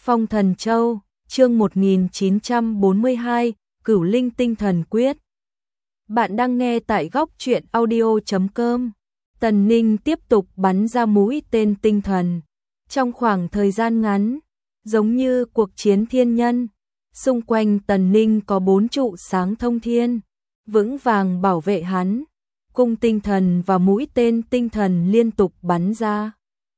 Phong Thần Châu, chương 1942, Cửu Linh Tinh Thần Quyết. Bạn đang nghe tại góc truyện audio.com. Tần Ninh tiếp tục bắn ra mũi tên tinh thần. Trong khoảng thời gian ngắn, giống như cuộc chiến thiên nhân, xung quanh Tần Ninh có 4 trụ sáng thông thiên, vững vàng bảo vệ hắn. Cung tinh thần và mũi tên tinh thần liên tục bắn ra.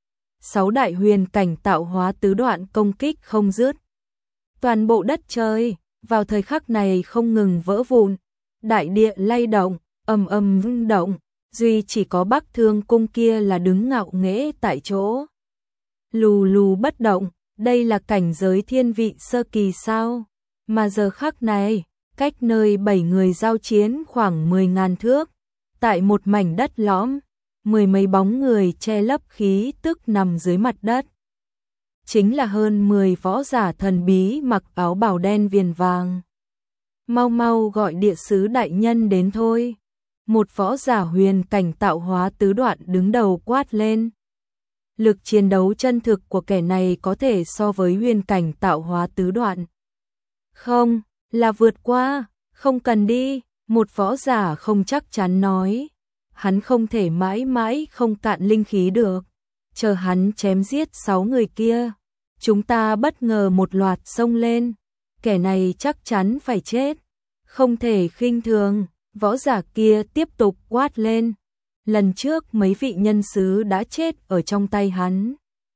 6 đại huyền cảnh tạo hóa tứ đoạn công kích không dứt. Toàn bộ đất trời vào thời khắc này không ngừng vỡ vụn, đại địa lay động, ầm ầm rung động, duy chỉ có Bắc Thương cung kia là đứng ngạo nghễ tại chỗ. Lù lù bất động, đây là cảnh giới thiên vị sơ kỳ sao? Mà giờ khắc này, cách nơi 7 người giao chiến khoảng 10.000 thước, tại một mảnh đất lõm, 10 mấy bóng người che lấp khí tức nằm dưới mặt đất. Chính là hơn 10 võ giả thần bí mặc áo bào đen viền vàng. Mau mau gọi địa sứ đại nhân đến thôi. Một võ giả huyền cảnh tạo hóa tứ đoạn đứng đầu quát lên. Lực chiến đấu chân thực của kẻ này có thể so với huyền cảnh tạo hóa tứ đoạn. Không, là vượt qua, không cần đi, một võ giả không chắc chắn nói. Hắn không thể mãi mãi không cạn linh khí được. Chờ hắn chém giết 6 người kia, chúng ta bất ngờ một loạt xông lên. Kẻ này chắc chắn phải chết. Không thể khinh thường, võ giả kia tiếp tục quát lên. Lần trước mấy vị nhân sứ đã chết ở trong tay hắn.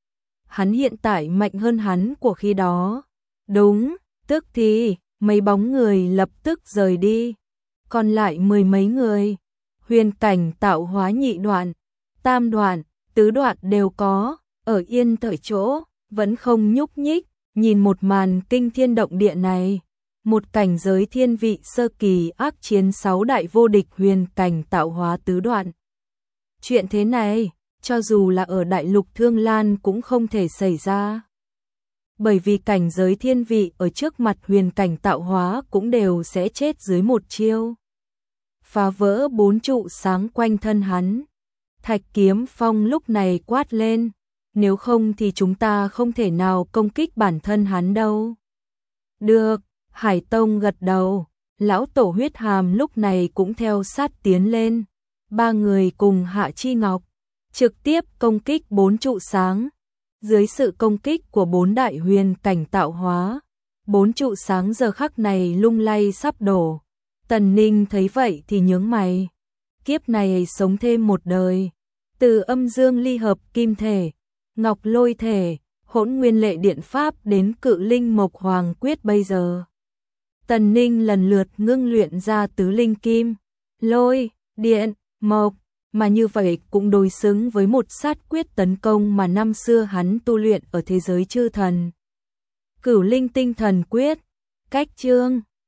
Hắn hiện tại mạnh hơn hắn của khi đó. Đúng, tức thì, mấy bóng người lập tức rời đi. Còn lại 10 mấy người. Huyền cảnh tạo hóa nhị đoạn, tam đoạn, tứ đoạn đều có, ở yên tại chỗ, vẫn không nhúc nhích, nhìn một màn kinh thiên động địa này. Một cảnh giới thiên vị sơ kỳ ác chiến 6 đại vô địch huyền cảnh tạo hóa tứ đoạn. Chuyện thế này, cho dù là ở đại lục Thương Lan cũng không thể xảy ra. Bởi vì cảnh giới thiên vị ở trước mặt huyền cảnh tạo hóa cũng đều sẽ chết dưới một chiêu. Phá vỡ 4 trụ sáng quanh thân hắn. Thạch Kiếm Phong lúc này quát lên, nếu không thì chúng ta không thể nào công kích bản thân hắn đâu. Được, Hải Tông gật đầu, lão tổ Huyết Hàm lúc này cũng theo sát tiến lên. 3 người cùng Hạ Chi Ngọc, trực tiếp công kích 4 trụ sáng. Dưới sự công kích của 4 đại huyền cảnh tạo hóa, 4 trụ sáng giờ khắc này lung lay sắp đổ. Tần Ninh thấy vậy thì nhướng mày. Kiếp này sống thêm một đời. Từ âm dương ly hợp kim thể, ngọc lôi thể, hỗn nguyên lệ điện pháp đến cự linh mộc hoàng quyết bây giờ. Tần Ninh lần lượt ngưng luyện ra tứ linh kim, lôi, điện, mộc. Mà như vậy cũng đối xứng với một sát quyết tấn công mà năm xưa hắn tu luyện ở thế giới chư thần. Cửu Linh Tinh Thần Quyết. Cách chương